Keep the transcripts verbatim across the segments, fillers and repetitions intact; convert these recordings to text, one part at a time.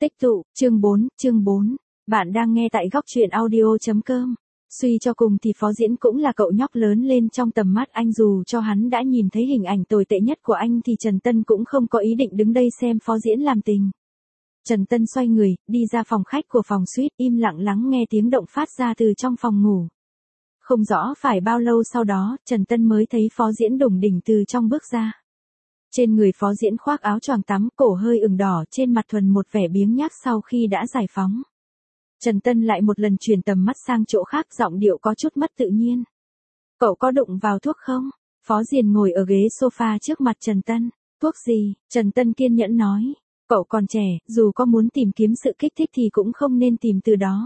Tích tụ, chương bốn, chương bốn. Bạn đang nghe tại góc truyện audio chấm com. Suy cho cùng thì Phó Diễn cũng là cậu nhóc lớn lên trong tầm mắt anh, dù cho hắn đã nhìn thấy hình ảnh tồi tệ nhất của anh thì Trần Tân cũng không có ý định đứng đây xem Phó Diễn làm tình. Trần Tân xoay người, đi ra phòng khách của phòng suite, im lặng lắng nghe tiếng động phát ra từ trong phòng ngủ. Không rõ phải bao lâu sau đó, Trần Tân mới thấy Phó Diễn đủng đỉnh từ trong bước ra. Trên người Phó Diễn khoác áo choàng tắm, cổ hơi ửng đỏ, trên mặt thuần một vẻ biếng nhác sau khi đã giải phóng. Trần Tân lại một lần chuyển tầm mắt sang chỗ khác, giọng điệu có chút mất tự nhiên. Cậu có đụng vào thuốc không? Phó Diền ngồi ở ghế sofa trước mặt Trần Tân. Thuốc gì? Trần Tân kiên nhẫn nói. Cậu còn trẻ, dù có muốn tìm kiếm sự kích thích thì cũng không nên tìm từ đó.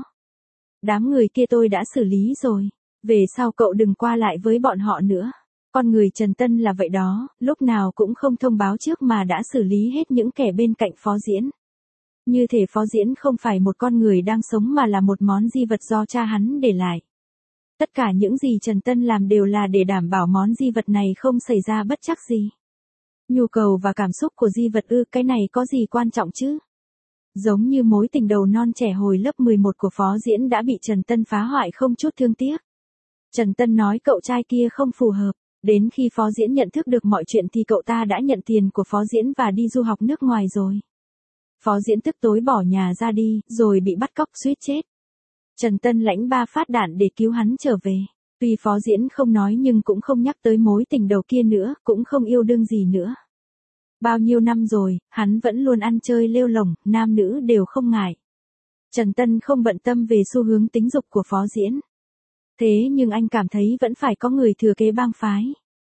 Đám người kia tôi đã xử lý rồi. Về sau cậu đừng qua lại với bọn họ nữa. Con người Trần Tân là vậy đó, lúc nào cũng không thông báo trước mà đã xử lý hết những kẻ bên cạnh Phó Diễn. Như thể Phó Diễn không phải một con người đang sống mà là một món di vật do cha hắn để lại. Tất cả những gì Trần Tân làm đều là để đảm bảo món di vật này không xảy ra bất trắc gì. Nhu cầu và cảm xúc của di vật ư, cái này có gì quan trọng chứ? Giống như mối tình đầu non trẻ hồi lớp mười một của Phó Diễn đã bị Trần Tân phá hoại không chút thương tiếc. Trần Tân nói cậu trai kia không phù hợp. Đến khi Phó Diễn nhận thức được mọi chuyện thì cậu ta đã nhận tiền của Phó Diễn và đi du học nước ngoài rồi. Phó Diễn tức tối bỏ nhà ra đi, rồi bị bắt cóc suýt chết. Trần Tân lãnh ba phát đạn để cứu hắn trở về. Tuy Phó Diễn không nói nhưng cũng không nhắc tới mối tình đầu kia nữa, cũng không yêu đương gì nữa. Bao nhiêu năm rồi, hắn vẫn luôn ăn chơi lêu lổng, nam nữ đều không ngại. Trần Tân không bận tâm về xu hướng tính dục của Phó Diễn. Thế nhưng anh cảm thấy vẫn phải có người thừa kế bang phái.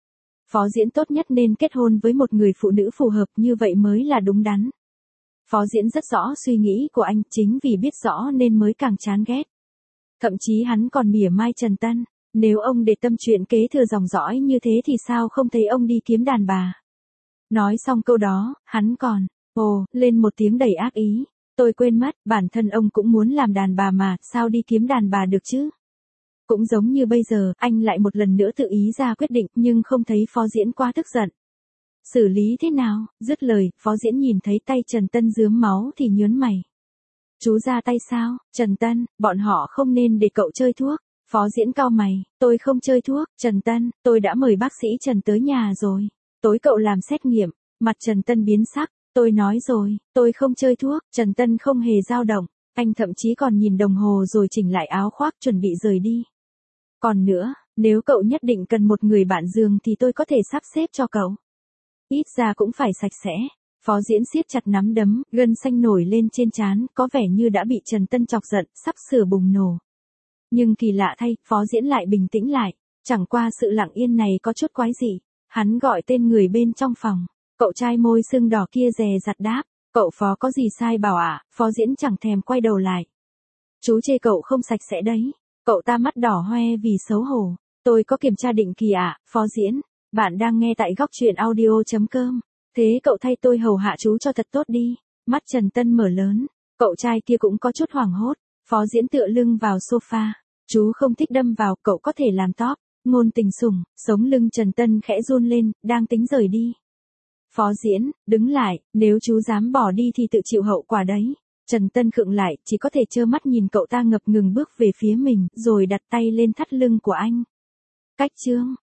Phó Diễn tốt nhất nên kết hôn với một người phụ nữ phù hợp, như vậy mới là đúng đắn. Phó Diễn rất rõ suy nghĩ của anh, chính vì biết rõ nên mới càng chán ghét. Thậm chí hắn còn mỉa mai Trần Tân, nếu ông để tâm chuyện kế thừa dòng dõi như thế thì sao không thấy ông đi kiếm đàn bà. Nói xong câu đó, hắn còn, ồ, lên một tiếng đầy ác ý. Tôi quên mất, bản thân ông cũng muốn làm đàn bà mà, sao đi kiếm đàn bà được chứ? Cũng giống như bây giờ, anh lại một lần nữa tự ý ra quyết định, nhưng không thấy Phó Diễn quá tức giận. Xử lý thế nào? Dứt lời, Phó Diễn nhìn thấy tay Trần Tân rướm máu thì nhớn mày. Chú ra tay sao? Trần Tân, bọn họ không nên để cậu chơi thuốc. Phó Diễn cau mày, tôi không chơi thuốc. Trần Tân, tôi đã mời bác sĩ Trần tới nhà rồi. Tối cậu làm xét nghiệm. Mặt Trần Tân biến sắc, tôi nói rồi, tôi không chơi thuốc. Trần Tân không hề dao động, anh thậm chí còn nhìn đồng hồ rồi chỉnh lại áo khoác chuẩn bị rời đi. Còn nữa, nếu cậu nhất định cần một người bạn giường thì tôi có thể sắp xếp cho cậu. Ít ra cũng phải sạch sẽ. Phó Diễn siết chặt nắm đấm, gân xanh nổi lên trên trán, có vẻ như đã bị Trần Tân chọc giận, sắp sửa bùng nổ. Nhưng kỳ lạ thay, Phó Diễn lại bình tĩnh lại, chẳng qua sự lặng yên này có chút quái dị. Hắn gọi tên người bên trong phòng, cậu trai môi sưng đỏ kia dè dặt đáp, cậu Phó có gì sai bảo ạ? À? Phó Diễn chẳng thèm quay đầu lại. Chú chê cậu không sạch sẽ đấy. Cậu ta mắt đỏ hoe vì xấu hổ. Tôi có kiểm tra định kỳ ạ, à? Phó Diễn. Bạn đang nghe tại góc truyện audio chấm com. Thế cậu thay tôi hầu hạ chú cho thật tốt đi. Mắt Trần Tân mở lớn. Cậu trai kia cũng có chút hoảng hốt. Phó Diễn tựa lưng vào sofa. Chú không thích đâm vào, cậu có thể làm top. Ngôn tình sủng, sống lưng Trần Tân khẽ run lên, đang tính rời đi. Phó Diễn, đứng lại, nếu chú dám bỏ đi thì tự chịu hậu quả đấy. Trần Tân khựng lại, chỉ có thể trơ mắt nhìn cậu ta ngập ngừng bước về phía mình, rồi đặt tay lên thắt lưng của anh. Cách chương,